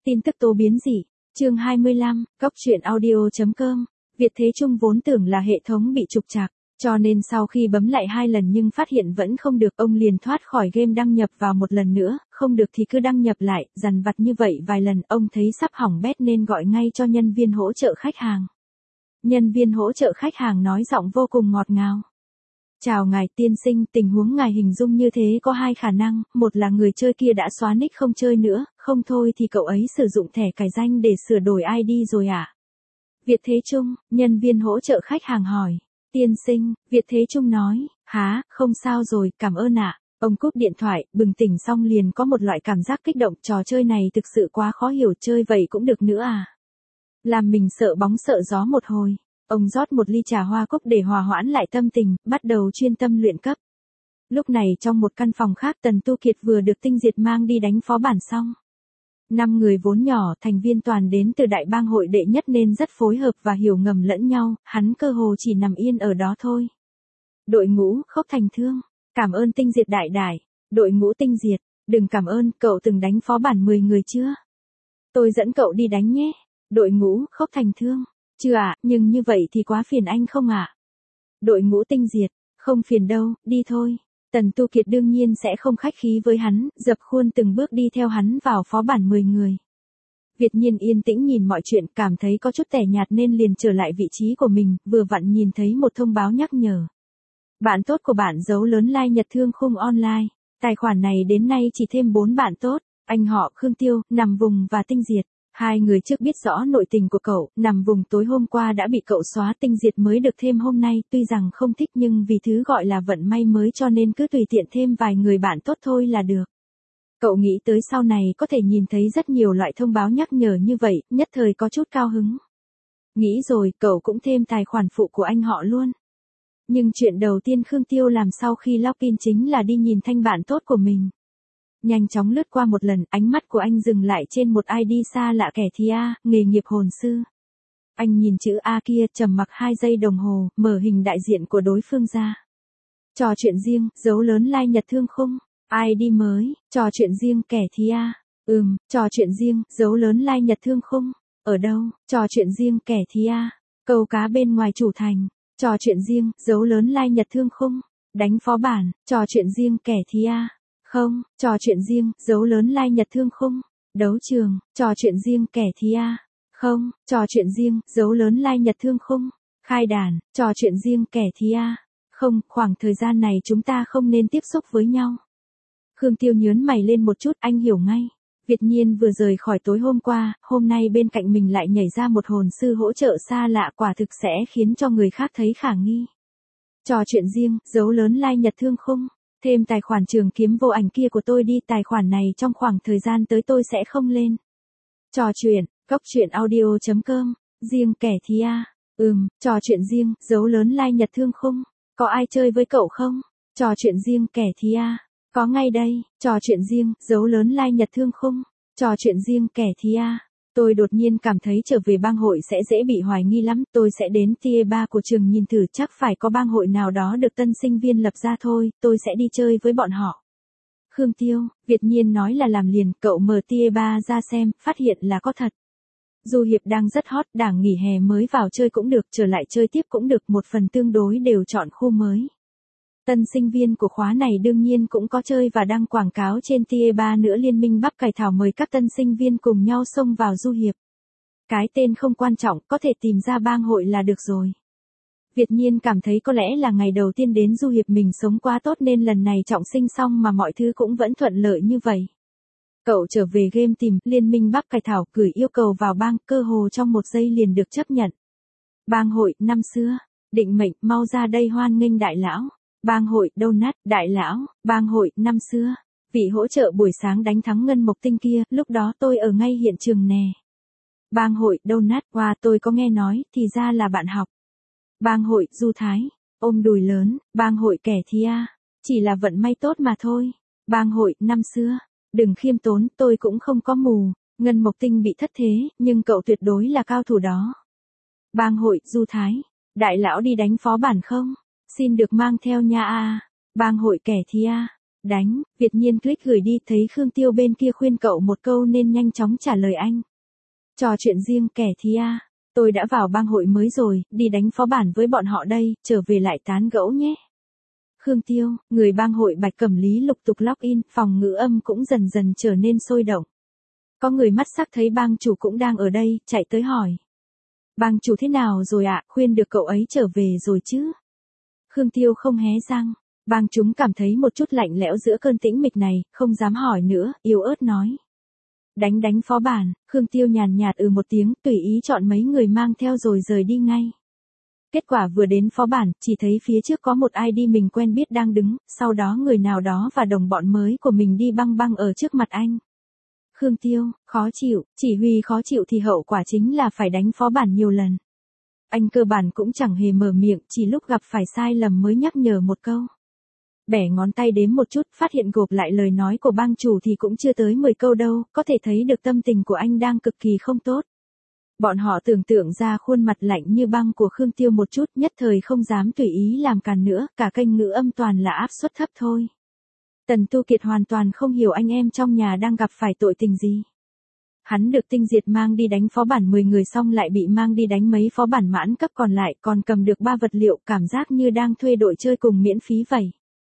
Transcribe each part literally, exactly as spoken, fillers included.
Tin tức tố biến dị, chương hai mươi lăm, cốc truyện audio.com. Việt Thế Trung vốn tưởng là hệ thống bị trục trặc, cho nên sau khi bấm lại hai lần nhưng phát hiện vẫn không được, ông liền thoát khỏi game đăng nhập vào một lần nữa, không được thì cứ đăng nhập lại, dằn vặt như vậy vài lần, ông thấy sắp hỏng bét nên gọi ngay cho nhân viên hỗ trợ khách hàng. Nhân viên hỗ trợ khách hàng nói giọng vô cùng ngọt ngào. Chào ngài tiên sinh, tình huống ngài hình dung như thế có hai khả năng, một là người chơi kia đã xóa nick không chơi nữa, không thôi thì cậu ấy sử dụng thẻ cài danh để sửa đổi i đê rồi ạ. À? Việt Thế Trung, nhân viên hỗ trợ khách hàng hỏi. Tiên sinh, Việt Thế Trung nói, há, không sao rồi, cảm ơn ạ. À. Ông cúp điện thoại, bừng tỉnh xong liền có một loại cảm giác kích động, trò chơi này thực sự quá khó hiểu, chơi vậy cũng được nữa à. Làm mình sợ bóng sợ gió một hồi. Ông rót một ly trà hoa cúc để hòa hoãn lại tâm tình, bắt đầu chuyên tâm luyện cấp. Lúc này trong một căn phòng khác, Tần Tu Kiệt vừa được Tinh Diệt mang đi đánh phó bản xong. Năm người vốn nhỏ, thành viên toàn đến từ đại bang hội đệ nhất nên rất phối hợp và hiểu ngầm lẫn nhau, hắn cơ hồ chỉ nằm yên ở đó thôi. Đội ngũ, Khốc Thành Thương, cảm ơn Tinh Diệt đại đại. Đội ngũ Tinh Diệt, đừng cảm ơn, cậu từng đánh phó bản mười người chưa? Tôi dẫn cậu đi đánh nhé. Đội ngũ, Khốc Thành Thương. Chưa ạ, à, nhưng như vậy thì quá phiền anh không ạ? À? Đội ngũ Tinh Diệt, không phiền đâu, đi thôi. Tần Tu Kiệt đương nhiên sẽ không khách khí với hắn, dập khuôn từng bước đi theo hắn vào phó bản mười người. Việt Nhiên yên tĩnh nhìn mọi chuyện, cảm thấy có chút tẻ nhạt nên liền trở lại vị trí của mình, vừa vặn nhìn thấy một thông báo nhắc nhở. Bạn tốt của bạn dấu lớn like Nhật Thương Khung online. Tài khoản này đến nay chỉ thêm bốn bạn tốt, anh họ Khương Tiêu, Nằm Vùng và Tinh Diệt. Hai người trước biết rõ nội tình của cậu, Nằm Vùng tối hôm qua đã bị cậu xóa, Tinh Diệt mới được thêm hôm nay, tuy rằng không thích nhưng vì thứ gọi là vận may mới cho nên cứ tùy tiện thêm vài người bạn tốt thôi là được. Cậu nghĩ tới sau này có thể nhìn thấy rất nhiều loại thông báo nhắc nhở như vậy, nhất thời có chút cao hứng. Nghĩ rồi, cậu cũng thêm tài khoản phụ của anh họ luôn. Nhưng chuyện đầu tiên Khương Tiêu làm sau khi login chính là đi nhìn thanh bạn tốt của mình. Nhanh chóng lướt qua một lần, ánh mắt của anh dừng lại trên một i đê xa lạ, kẻ thì A, nghề nghiệp hồn sư. Anh nhìn chữ A kia, trầm mặc hai giây đồng hồ, mở hình đại diện của đối phương ra. Trò chuyện riêng, dấu lớn like Nhật Thương Khung. i đê mới, trò chuyện riêng, kẻ thì A. Ừm, trò chuyện riêng, dấu lớn like Nhật Thương Khung. Ở đâu, trò chuyện riêng, kẻ thì A. Câu cá bên ngoài chủ thành. Trò chuyện riêng, dấu lớn like Nhật Thương Khung. Đánh phó bản, trò chuyện riêng, kẻ thì A. Không, trò chuyện riêng, dấu lớn like Nhật Thương Khung. Đấu trường, trò chuyện riêng, kẻ thì A. Không, trò chuyện riêng, dấu lớn like Nhật Thương Khung. Khai đàn, trò chuyện riêng, kẻ thì A. Không, khoảng thời gian này chúng ta không nên tiếp xúc với nhau. Khương Tiêu nhớn mày lên một chút, anh hiểu ngay. Việt Nhiên vừa rời khỏi tối hôm qua, hôm nay bên cạnh mình lại nhảy ra một hồn sư hỗ trợ xa lạ, quả thực sẽ khiến cho người khác thấy khả nghi. Trò chuyện riêng, dấu lớn like Nhật Thương Khung. Thêm tài khoản Trường Kiếm Vô Ảnh kia của tôi đi, tài khoản này trong khoảng thời gian tới tôi sẽ không lên. Trò chuyện, cốc truyện audio.com, riêng kẻ thì A. Ừm, trò chuyện riêng, dấu lớn like Nhật Thương Khung. Có ai chơi với cậu không? Trò chuyện riêng, kẻ thì A. Có ngay đây, trò chuyện riêng, dấu lớn like Nhật Thương Khung. Trò chuyện riêng, kẻ thì A. Tôi đột nhiên cảm thấy trở về bang hội sẽ dễ bị hoài nghi lắm, tôi sẽ đến tier ba của trường nhìn thử, chắc phải có bang hội nào đó được tân sinh viên lập ra thôi, tôi sẽ đi chơi với bọn họ. Khương Tiêu, Việt Nhiên nói là làm liền, cậu mở tier ba ra xem, phát hiện là có thật. Du hiệp đang rất hot, đảng nghỉ hè mới vào chơi cũng được, trở lại chơi tiếp cũng được, một phần tương đối đều chọn khu mới. Tân sinh viên của khóa này đương nhiên cũng có chơi và đăng quảng cáo trên tier ba nữa, Liên minh Bắp Cải Thảo mời các tân sinh viên cùng nhau xông vào du hiệp. Cái tên không quan trọng, có thể tìm ra bang hội là được rồi. Việt Nhiên cảm thấy có lẽ là ngày đầu tiên đến du hiệp mình sống quá tốt nên lần này trọng sinh xong mà mọi thứ cũng vẫn thuận lợi như vậy. Cậu trở về game tìm Liên minh Bắp Cải Thảo, gửi yêu cầu vào bang, cơ hồ trong một giây liền được chấp nhận. Bang hội, năm xưa, định mệnh, mau ra đây hoan nghênh đại lão. Bang hội, Donut, đại lão, bang hội, năm xưa. Vị hỗ trợ buổi sáng đánh thắng Ngân Mộc Tinh kia, lúc đó tôi ở ngay hiện trường nè. Bang hội, Donut, qua tôi có nghe nói, thì ra là bạn học. Bang hội, Du Thái, ôm đùi lớn, bang hội kẻ thì A. Chỉ là vận may tốt mà thôi. Bang hội, năm xưa. Đừng khiêm tốn, tôi cũng không có mù. Ngân Mộc Tinh bị thất thế, nhưng cậu tuyệt đối là cao thủ đó. Bang hội, Du Thái, đại lão đi đánh phó bản không? Xin được mang theo nha a. Bang hội kẻ thì A. Đánh, Việt Nhiên click gửi đi, thấy Khương Tiêu bên kia khuyên cậu một câu nên nhanh chóng trả lời anh. Trò chuyện riêng kẻ thì a, tôi đã vào bang hội mới rồi, đi đánh phó bản với bọn họ đây, trở về lại tán gẫu nhé. Khương Tiêu, người bang hội Bạch Cẩm Lý lục tục login, phòng ngữ âm cũng dần dần trở nên sôi động. Có người mắt sắc thấy bang chủ cũng đang ở đây, chạy tới hỏi. Bang chủ thế nào rồi ạ, khuyên được cậu ấy trở về rồi chứ? Khương Tiêu không hé răng, bang chúng cảm thấy một chút lạnh lẽo giữa cơn tĩnh mịch này, không dám hỏi nữa, yếu ớt nói. Đánh đánh phó bản, Khương Tiêu nhàn nhạt ừ một tiếng, tùy ý chọn mấy người mang theo rồi rời đi ngay. Kết quả vừa đến phó bản, chỉ thấy phía trước có một i đê mình quen biết đang đứng, sau đó người nào đó và đồng bọn mới của mình đi băng băng ở trước mặt anh. Khương Tiêu, khó chịu, chỉ huy khó chịu thì hậu quả chính là phải đánh phó bản nhiều lần. Anh cơ bản cũng chẳng hề mở miệng, chỉ lúc gặp phải sai lầm mới nhắc nhở một câu. Bẻ ngón tay đếm một chút, phát hiện gộp lại lời nói của bang chủ thì cũng chưa tới mười câu đâu, có thể thấy được tâm tình của anh đang cực kỳ không tốt. Bọn họ tưởng tượng ra khuôn mặt lạnh như băng của Khương Tiêu một chút, nhất thời không dám tùy ý làm càn nữa, cả kênh ngữ âm toàn là áp suất thấp thôi. Tần Tu Kiệt hoàn toàn không hiểu anh em trong nhà đang gặp phải tội tình gì. Hắn được Tinh Diệt mang đi đánh phó bản mười người xong lại bị mang đi đánh mấy phó bản mãn cấp còn lại, còn cầm được ba vật liệu, cảm giác như đang thuê đội chơi cùng miễn phí vậy.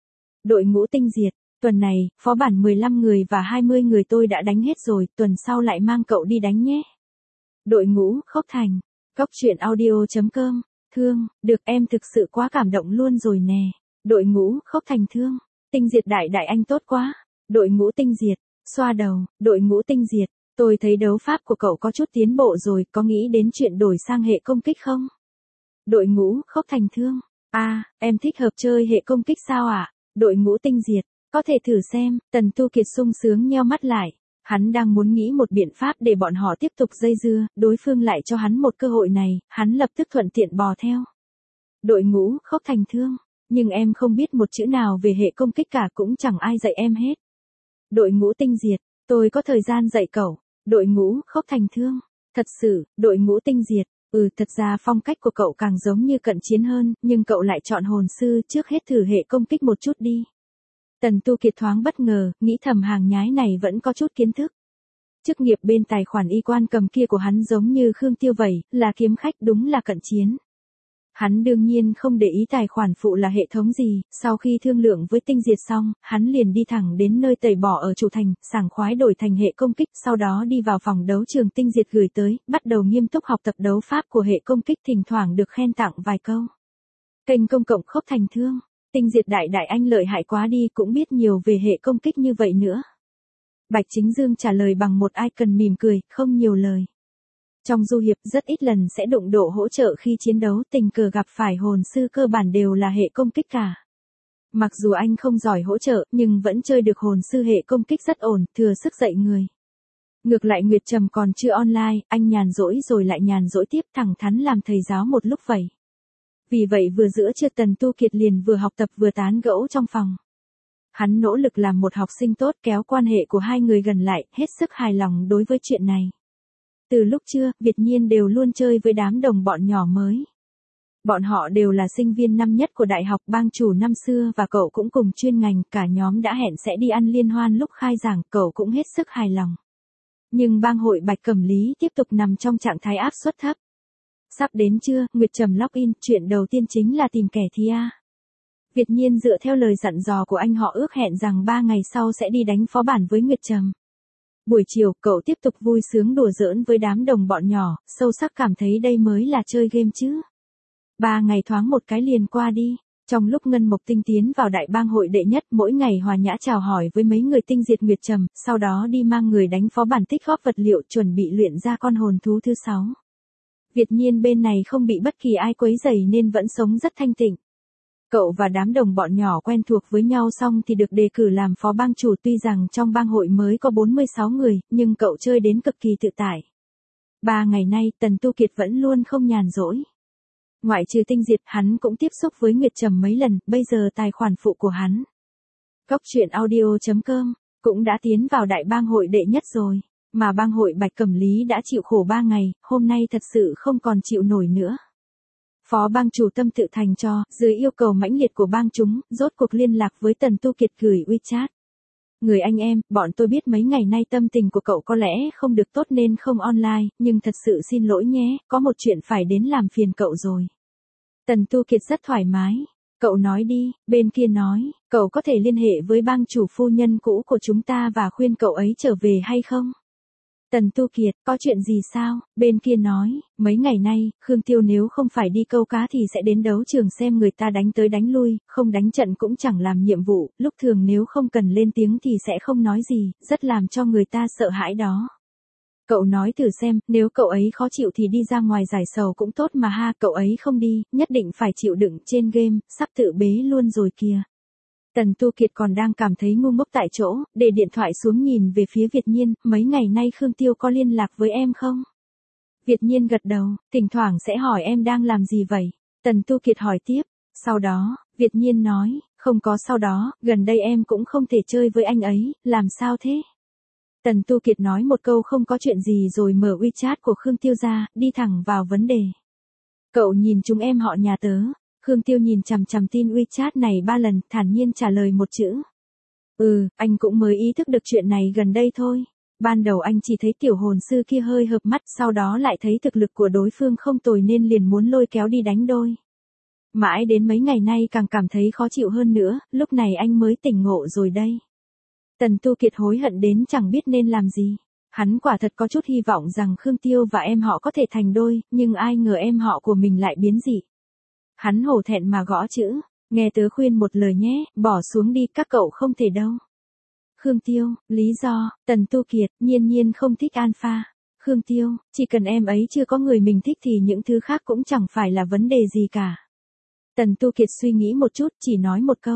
Đội ngũ Tinh Diệt, tuần này, phó bản mười lăm người và hai mươi người tôi đã đánh hết rồi, tuần sau lại mang cậu đi đánh nhé. Đội ngũ, Khốc Thành, Cóc Truyện Audio chấm com, Thương, được em thực sự quá cảm động luôn rồi nè. Đội ngũ, Khốc Thành Thương, Tinh Diệt đại đại anh tốt quá. Đội ngũ Tinh Diệt, xoa đầu, đội ngũ Tinh Diệt, tôi thấy đấu pháp của cậu có chút tiến bộ rồi, có nghĩ đến chuyện đổi sang hệ công kích không? Đội ngũ, Khốc Thành Thương, à, em thích hợp chơi hệ công kích sao ạ? À? Đội ngũ Tinh Diệt, có thể thử xem, Tần Tu Kiệt sung sướng nheo mắt lại. Hắn đang muốn nghĩ một biện pháp để bọn họ tiếp tục dây dưa, đối phương lại cho hắn một cơ hội này, hắn lập tức thuận tiện bò theo. Đội ngũ, Khốc Thành Thương, nhưng em không biết một chữ nào về hệ công kích cả, cũng chẳng ai dạy em hết. Đội ngũ Tinh Diệt, tôi có thời gian dạy cậu. Đội ngũ, Khốc Thành Thương, thật sự, đội ngũ Tinh Diệt, ừ thật ra phong cách của cậu càng giống như cận chiến hơn, nhưng cậu lại chọn hồn sư, trước hết thử hệ công kích một chút đi. Tần Tu Kiệt thoáng bất ngờ, nghĩ thầm hàng nhái này vẫn có chút kiến thức. Chức nghiệp bên tài khoản y quan cầm kia của hắn giống như Khương Tiêu vậy, là kiếm khách, đúng là cận chiến. Hắn đương nhiên không để ý tài khoản phụ là hệ thống gì, sau khi thương lượng với Tinh Diệt xong, hắn liền đi thẳng đến nơi tẩy bỏ ở chủ thành, sảng khoái đổi thành hệ công kích, sau đó đi vào phòng đấu trường Tinh Diệt gửi tới, bắt đầu nghiêm túc học tập đấu pháp của hệ công kích, thỉnh thoảng được khen tặng vài câu. Kênh công cộng Khốc Thành Thương, Tinh Diệt đại đại anh lợi hại quá đi, cũng biết nhiều về hệ công kích như vậy nữa. Bạch Chính Dương trả lời bằng một icon mỉm cười, không nhiều lời. Trong du hiệp rất ít lần sẽ đụng độ hỗ trợ khi chiến đấu, tình cờ gặp phải hồn sư cơ bản đều là hệ công kích cả. Mặc dù anh không giỏi hỗ trợ, nhưng vẫn chơi được hồn sư hệ công kích rất ổn, thừa sức dạy người. Ngược lại Nguyệt Trầm còn chưa online, anh nhàn rỗi rồi lại nhàn rỗi tiếp, thẳng thắn làm thầy giáo một lúc vậy. Vì vậy vừa giữa trưa Tần Tu Kiệt liền vừa học tập vừa tán gẫu trong phòng. Hắn nỗ lực làm một học sinh tốt, kéo quan hệ của hai người gần lại, hết sức hài lòng đối với chuyện này. Từ lúc trưa, Việt Nhiên đều luôn chơi với đám đồng bọn nhỏ mới. Bọn họ đều là sinh viên năm nhất của đại học, bang chủ năm xưa và cậu cũng cùng chuyên ngành, cả nhóm đã hẹn sẽ đi ăn liên hoan lúc khai giảng, cậu cũng hết sức hài lòng. Nhưng bang hội Bạch Cẩm Lý tiếp tục nằm trong trạng thái áp suất thấp. Sắp đến trưa, Nguyệt Trầm login, chuyện đầu tiên chính là tìm kẻ thi a. Việt Nhiên dựa theo lời dặn dò của anh họ ước hẹn rằng ba ngày sau sẽ đi đánh phó bản với Nguyệt Trầm. Buổi chiều, cậu tiếp tục vui sướng đùa giỡn với đám đồng bọn nhỏ, sâu sắc cảm thấy đây mới là chơi game chứ. Ba ngày thoáng một cái liền qua đi, trong lúc Ngân Mộc Tinh tiến vào đại bang hội đệ nhất, mỗi ngày hòa nhã chào hỏi với mấy người Tinh Diệt Nguyệt Trầm, sau đó đi mang người đánh phó bản tích góp vật liệu chuẩn bị luyện ra con hồn thú thứ sáu. Việt Nhiên bên này không bị bất kỳ ai quấy rầy nên vẫn sống rất thanh tịnh. Cậu và đám đồng bọn nhỏ quen thuộc với nhau xong thì được đề cử làm phó bang chủ, tuy rằng trong bang hội mới có bốn mươi sáu người, nhưng cậu chơi đến cực kỳ tự tại. Ba ngày nay Tần Tu Kiệt vẫn luôn không nhàn rỗi. Ngoại trừ Tinh Diệt, hắn cũng tiếp xúc với Nguyệt Trầm mấy lần, bây giờ tài khoản phụ của hắn, Cóc Truyện Audio chấm com, cũng đã tiến vào đại bang hội đệ nhất rồi. Mà bang hội Bạch Cẩm Lý đã chịu khổ ba ngày, hôm nay thật sự không còn chịu nổi nữa. Phó bang chủ tâm tự thành cho, dưới yêu cầu mãnh liệt của bang chúng, rốt cuộc liên lạc với Tần Tu Kiệt gửi WeChat. Người anh em, bọn tôi biết mấy ngày nay tâm tình của cậu có lẽ không được tốt nên không online, nhưng thật sự xin lỗi nhé, có một chuyện phải đến làm phiền cậu rồi. Tần Tu Kiệt rất thoải mái. Cậu nói đi, bên kia nói, cậu có thể liên hệ với bang chủ phu nhân cũ của chúng ta và khuyên cậu ấy trở về hay không? Tần Tu Kiệt, có chuyện gì sao? Bên kia nói, mấy ngày nay, Khương Tiêu nếu không phải đi câu cá thì sẽ đến đấu trường xem người ta đánh tới đánh lui, không đánh trận cũng chẳng làm nhiệm vụ, lúc thường nếu không cần lên tiếng thì sẽ không nói gì, rất làm cho người ta sợ hãi đó. Cậu nói thử xem, nếu cậu ấy khó chịu thì đi ra ngoài giải sầu cũng tốt mà ha, cậu ấy không đi, nhất định phải chịu đựng trên game, sắp tự bế luôn rồi kìa. Tần Tu Kiệt còn đang cảm thấy ngu ngốc tại chỗ, để điện thoại xuống nhìn về phía Việt Nhiên, mấy ngày nay Khương Tiêu có liên lạc với em không? Việt Nhiên gật đầu, thỉnh thoảng sẽ hỏi em đang làm gì vậy? Tần Tu Kiệt hỏi tiếp, sau đó, Việt Nhiên nói, không có sau đó, gần đây em cũng không thể chơi với anh ấy, làm sao thế? Tần Tu Kiệt nói một câu không có chuyện gì rồi mở WeChat của Khương Tiêu ra, đi thẳng vào vấn đề. Cậu nhìn chúng em họ nhà tớ. Khương Tiêu nhìn chằm chằm tin WeChat này ba lần, thản nhiên trả lời một chữ. Ừ, anh cũng mới ý thức được chuyện này gần đây thôi. Ban đầu anh chỉ thấy tiểu hồn sư kia hơi hợp mắt, sau đó lại thấy thực lực của đối phương không tồi nên liền muốn lôi kéo đi đánh đôi. Mãi đến mấy ngày nay càng cảm thấy khó chịu hơn nữa, lúc này anh mới tỉnh ngộ rồi đây. Tần Tu Kiệt hối hận đến chẳng biết nên làm gì. Hắn quả thật có chút hy vọng rằng Khương Tiêu và em họ có thể thành đôi, nhưng ai ngờ em họ của mình lại biến dị. Hắn hổ thẹn mà gõ chữ, nghe tớ khuyên một lời nhé, bỏ xuống đi, các cậu không thể đâu. Khương Tiêu, lý do, Tần Tu Kiệt, Nhiên Nhiên không thích Alpha. Khương Tiêu, chỉ cần em ấy chưa có người mình thích thì những thứ khác cũng chẳng phải là vấn đề gì cả. Tần Tu Kiệt suy nghĩ một chút, chỉ nói một câu.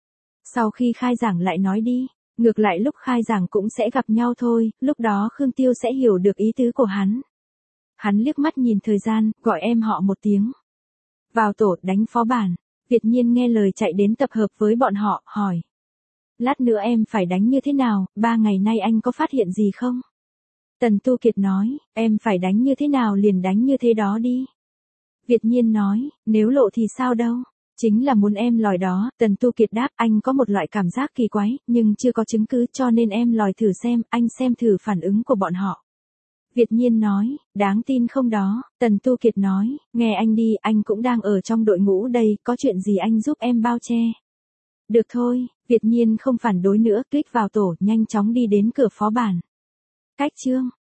Sau khi khai giảng lại nói đi, ngược lại lúc khai giảng cũng sẽ gặp nhau thôi, lúc đó Khương Tiêu sẽ hiểu được ý tứ của hắn. Hắn liếc mắt nhìn thời gian, gọi em họ một tiếng. Vào tổ đánh phó bản, Việt Nhiên nghe lời chạy đến tập hợp với bọn họ, hỏi. Lát nữa em phải đánh như thế nào, ba ngày nay anh có phát hiện gì không? Tần Tu Kiệt nói, em phải đánh như thế nào liền đánh như thế đó đi. Việt Nhiên nói, nếu lộ thì sao đâu, chính là muốn em lòi đó. Tần Tu Kiệt đáp, anh có một loại cảm giác kỳ quái, nhưng chưa có chứng cứ cho nên em lòi thử xem, anh xem thử phản ứng của bọn họ. Việt Nhiên nói, đáng tin không đó. Tần Tu Kiệt nói, nghe anh đi, anh cũng đang ở trong đội ngũ đây, có chuyện gì anh giúp em bao che. Được thôi, Việt Nhiên không phản đối nữa, click vào tổ, nhanh chóng đi đến cửa phó bản. Cách chương